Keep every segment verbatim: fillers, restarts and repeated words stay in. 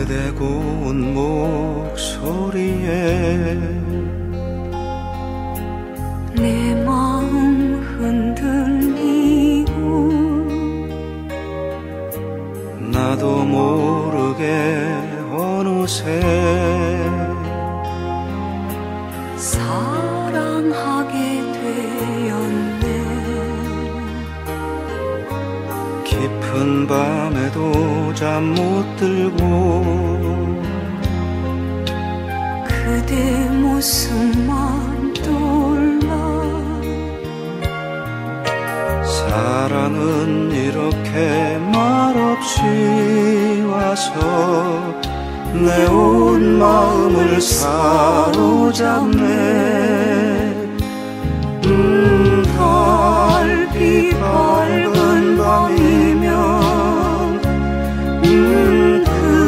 그대 고운 목소리에 내 마음 흔들리고 나도 모르게 어느새 사랑하게 되었네. 깊은 밤에도 잠 못 들고 그대 모습만 떠올라. 사랑은 이렇게 말없이 와서 내 온 마음을 사로잡네. 음, 달빛 밝은 밤이면 음,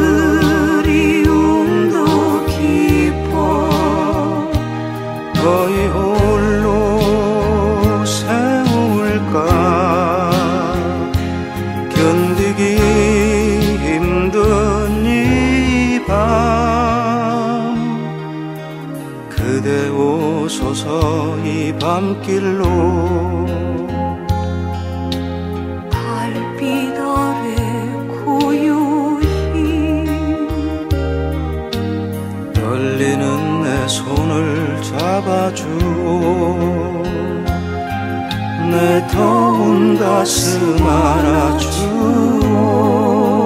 그리움도 깊어. 거의 홀로 세울까. 견디기 힘든 이 밤 그대 오소서 이 밤길로. 달빛 아래 고요히 떨리는 내 손을 잡아주오. 내 더운 가슴 안아주오.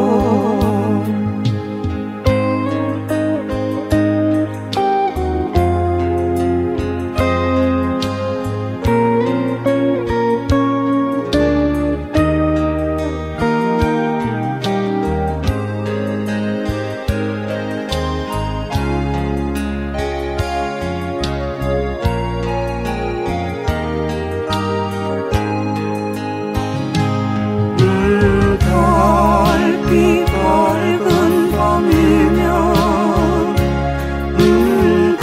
달빛 밝은 밤이면 음,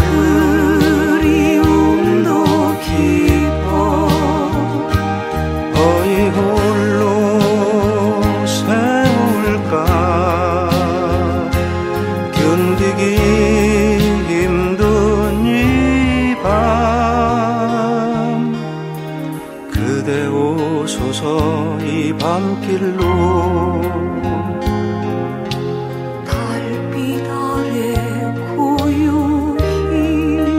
그리움도 깊어. 거의 홀로 세울까. 견디기 힘든 이 밤 그대 오소서 이 밤길로. 달빛 아래 고요히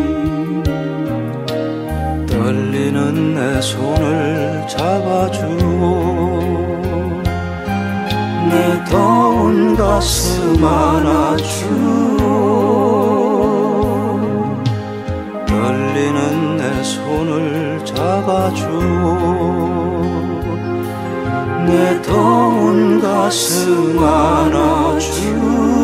떨리는 내 손을 잡아주오. 내 더운 가슴 안아주오. 떨리는 내 손을 잡아주오. 내 더운 가슴 안아주오.